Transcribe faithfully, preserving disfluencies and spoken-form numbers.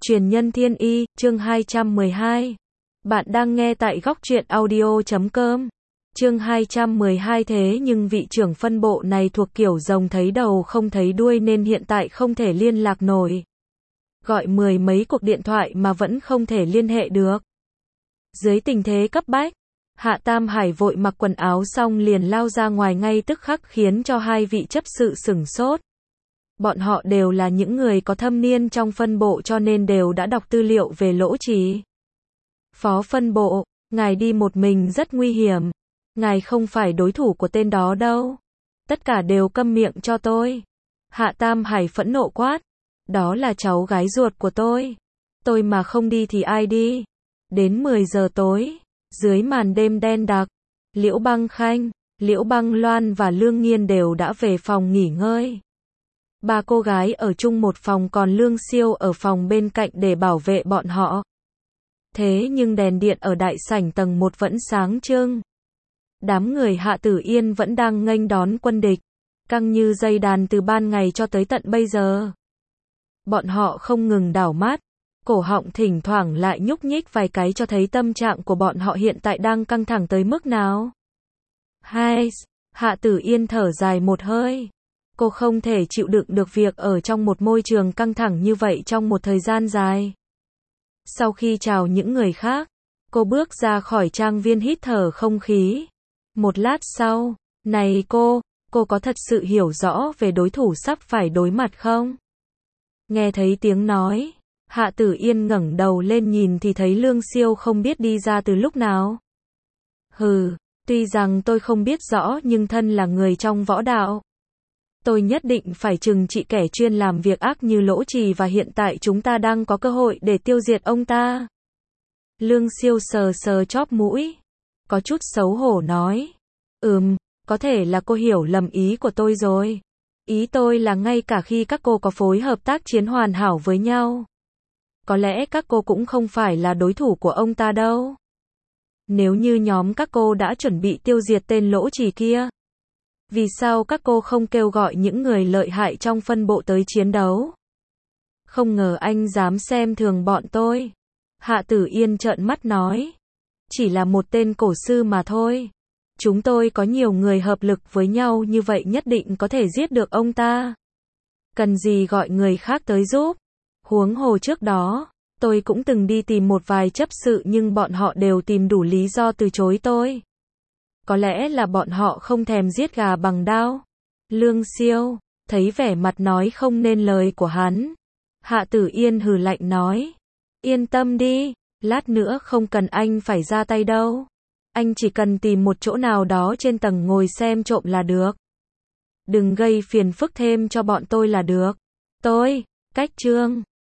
Truyền nhân thiên y, chương hai trăm mười hai. Bạn đang nghe tại góc truyện audio chấm com. Chương hai trăm mười hai. Thế nhưng vị trưởng phân bộ này thuộc kiểu rồng thấy đầu không thấy đuôi nên hiện tại không thể liên lạc nổi. Gọi mười mấy cuộc điện thoại mà vẫn không thể liên hệ được. Dưới tình thế cấp bách, Hạ Tam Hải vội mặc quần áo xong liền lao ra ngoài ngay tức khắc khiến cho hai vị chấp sự sửng sốt. Bọn họ đều là những người có thâm niên trong phân bộ cho nên đều đã đọc tư liệu về Lỗ Trì. Phó phân bộ, ngài đi một mình rất nguy hiểm. Ngài không phải đối thủ của tên đó đâu. Tất cả đều câm miệng cho tôi. Hạ Tam Hải phẫn nộ quát. Đó là cháu gái ruột của tôi. Tôi mà không đi thì ai đi? Đến mười giờ tối, dưới màn đêm đen đặc, Liễu Băng Khanh, Liễu Băng Loan và Lương Nghiên đều đã về phòng nghỉ ngơi. Ba cô gái ở chung một phòng còn Lương Siêu ở phòng bên cạnh để bảo vệ bọn họ. Thế nhưng đèn điện ở đại sảnh tầng một vẫn sáng trưng. Đám người Hạ Tử Yên vẫn đang nghênh đón quân địch, căng như dây đàn từ ban ngày cho tới tận bây giờ. Bọn họ không ngừng đảo mắt, cổ họng thỉnh thoảng lại nhúc nhích vài cái cho thấy tâm trạng của bọn họ hiện tại đang căng thẳng tới mức nào. Hai, Hạ Tử Yên thở dài một hơi. Cô không thể chịu đựng được việc ở trong một môi trường căng thẳng như vậy trong một thời gian dài. Sau khi chào những người khác, cô bước ra khỏi trang viên hít thở không khí. Một lát sau, này cô, cô có thật sự hiểu rõ về đối thủ sắp phải đối mặt không? Nghe thấy tiếng nói, Hạ Tử Yên ngẩng đầu lên nhìn thì thấy Lương Siêu không biết đi ra từ lúc nào. Hừ, tuy rằng tôi không biết rõ nhưng thân là người trong võ đạo. Tôi nhất định phải trừng trị kẻ chuyên làm việc ác như Lỗ Trì và hiện tại chúng ta đang có cơ hội để tiêu diệt ông ta. Lương Siêu sờ sờ chóp mũi, có chút xấu hổ nói. Ừm, có thể là cô hiểu lầm ý của tôi rồi. Ý tôi là ngay cả khi các cô có phối hợp tác chiến hoàn hảo với nhau, có lẽ các cô cũng không phải là đối thủ của ông ta đâu. Nếu như nhóm các cô đã chuẩn bị tiêu diệt tên Lỗ Trì kia, vì sao các cô không kêu gọi những người lợi hại trong phân bộ tới chiến đấu? Không ngờ anh dám xem thường bọn tôi. Hạ Tử Yên trợn mắt nói. Chỉ là một tên cổ sư mà thôi. Chúng tôi có nhiều người hợp lực với nhau như vậy nhất định có thể giết được ông ta. Cần gì gọi người khác tới giúp? Huống hồ trước đó, tôi cũng từng đi tìm một vài chấp sự nhưng bọn họ đều tìm đủ lý do từ chối tôi. Có lẽ là bọn họ không thèm giết gà bằng đao. Lương Siêu, thấy vẻ mặt nói không nên lời của hắn. Hạ Tử Yên hừ lạnh nói. Yên tâm đi, lát nữa không cần anh phải ra tay đâu. Anh chỉ cần tìm một chỗ nào đó trên tầng ngồi xem trộm là được. Đừng gây phiền phức thêm cho bọn tôi là được. Tôi, cách chương.